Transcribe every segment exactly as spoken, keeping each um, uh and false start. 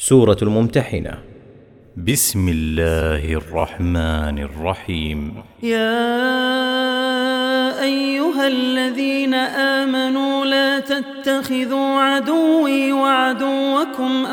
سورة الممتحنة. بسم الله الرحمن الرحيم. يا أيها الذين آمنوا لا تتخذوا عدوي وعدوكم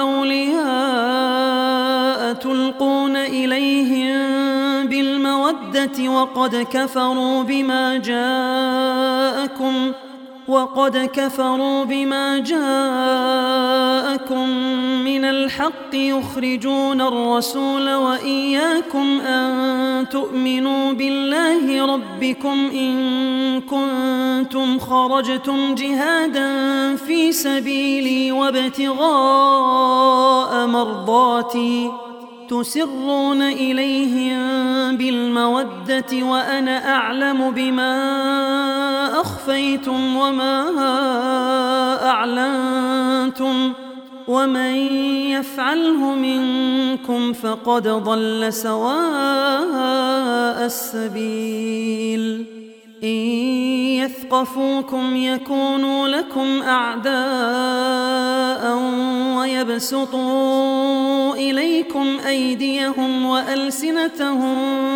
أولياء تلقون إليهم بالمودة وقد كفروا بما جاءكم وقد كفروا بما جاءكم من الحق يخرجون الرسول وإياكم أن تؤمنوا بالله ربكم إن كنتم خرجتم جهادا في سبيلي وابتغاء مرضاتي تسرون إليهم بالمودة وأنا أعلم بما أخفيتم وما أعلنتم ومن يفعله منكم فقد ضل سواء السبيل. إن يثقفوكم يكونوا لكم أعداء ويبسطوا إليكم أيديهم وألسنتهم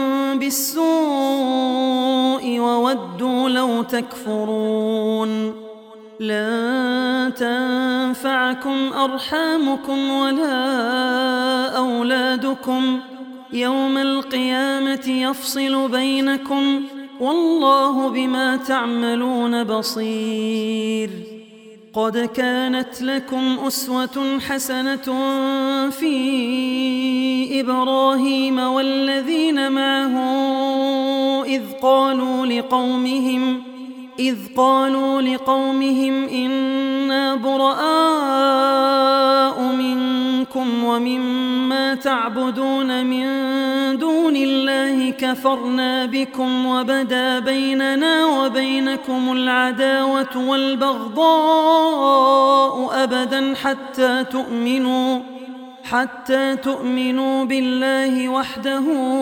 بالسوء وودوا لو تكفرون. لن تنفعكم أرحامكم ولا أولادكم يوم القيامة يفصل بينكم والله بما تعملون بصير. قد كانت لكم أسوة حسنة في إبراهيم والذين معه إذ قالوا لقومهم إذ قالوا لقومهم إنا براء منكم ومما تعبدون من دون الله كفرنا بكم وبدا بيننا وبينكم العداوة والبغضاء أبدا حتى تؤمنوا حتى تؤمنوا بالله وحده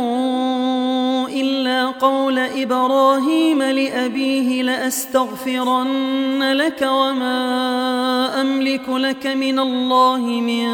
إلا قول إبراهيم لأبيه لأستغفرن لك وما أملك لك من الله من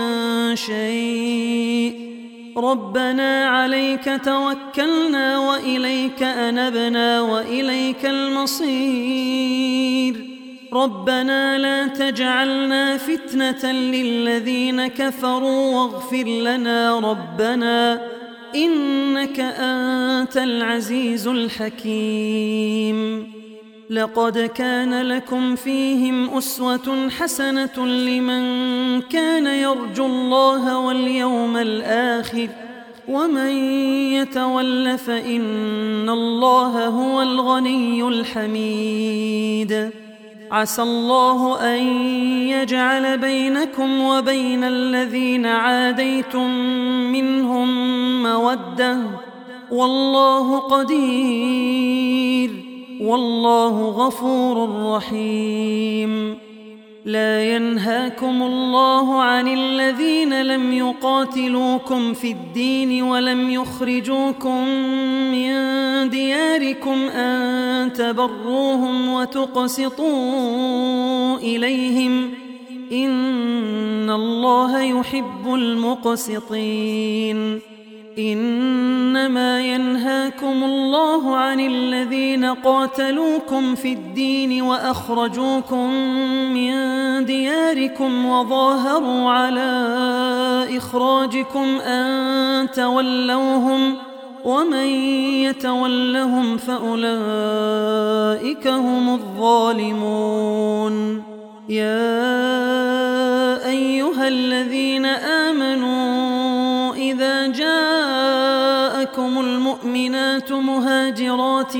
شيء ربنا عليك توكلنا وإليك أنبنا وإليك المصير. ربنا لا تجعلنا فتنة للذين كفروا واغفر لنا ربنا إنك أنت العزيز الحكيم. لقد كان لكم فيهم أسوة حسنة لمن كان يرجو الله واليوم الآخر ومن يتول فإن الله هو الغني الحميد. عسى الله أن يجعل بينكم وبين الذين عاديتم منهم مودة والله قدير والله غفور رحيم. لا ينهاكم الله عن الذين لم يقاتلوكم في الدين ولم يخرجوكم من دياركم أن تبروهم وتقسطوا إليهم إن الله يحب المقسطين. إنما ينهاكم الله عن الذين قاتلوكم في الدين وأخرجوكم من دياركم وظاهروا على إخراجكم أن تولوهم ومن يتولهم فأولئك هم الظالمون. يا أيها الذين آمنوا إذا جاءكم المؤمنات مهاجرات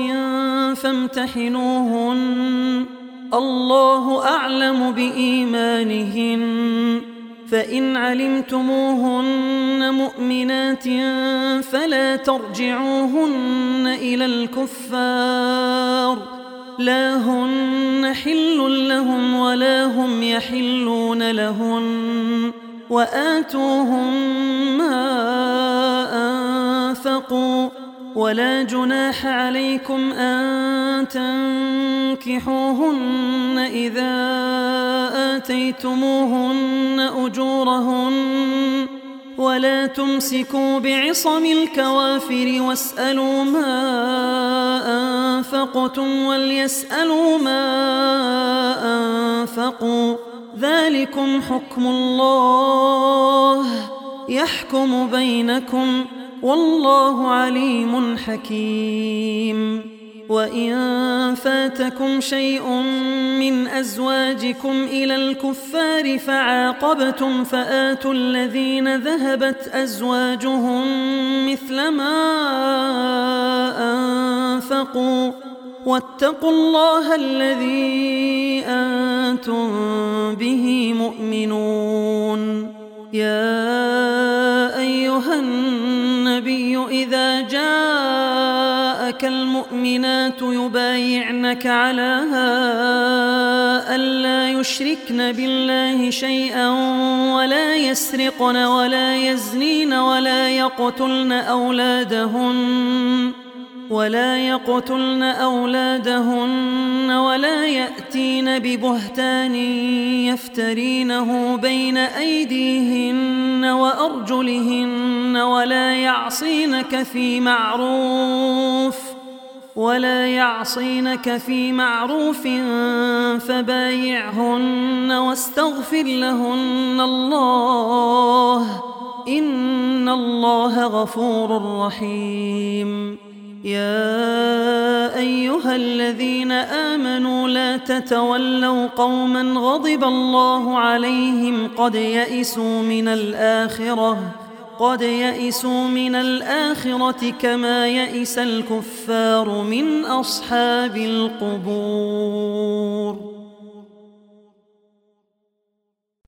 فامتحنوهن الله أعلم بإيمانهن فإن علمتموهن مؤمنات فلا ترجعوهن إلى الكفار لا هن حل لهم ولا هم يحلون لهن وآتوهم ما أنفقوا ولا جناح عليكم أن تنكحوهن إذا آتيتموهن أجورهن ولا تمسكوا بعصم الكوافر واسألوا ما أنفقتم وليسألوا ما أنفقوا ذلكم حكم الله يحكم بينكم والله عليم حكيم. وإن فاتكم شيء من أزواجكم إلى الكفار فعاقبتم فآتوا الذين ذهبت أزواجهم مثل ما أنفقوا واتقوا الله الذي أنتم به مؤمنون. يا أيها النبي إذا جاءك المؤمنات يبايعنك على ألا يشركن بالله شيئا ولا يسرقن ولا يزنين ولا يقتلن أولادهن ولا يقتلن أولادهن ولا يأتين ببهتان يفترينه بين أيديهن وأرجلهن ولا يعصينك في معروف ولا يعصينك في معروف فبايعهن واستغفر لهن الله إن الله غفور رحيم. يا أيها الذين آمنوا لا تتولوا قوما غضب الله عليهم قد يئسوا من الآخرة قد يئسوا من الآخرة كما يئس الكفار من أصحاب القبور.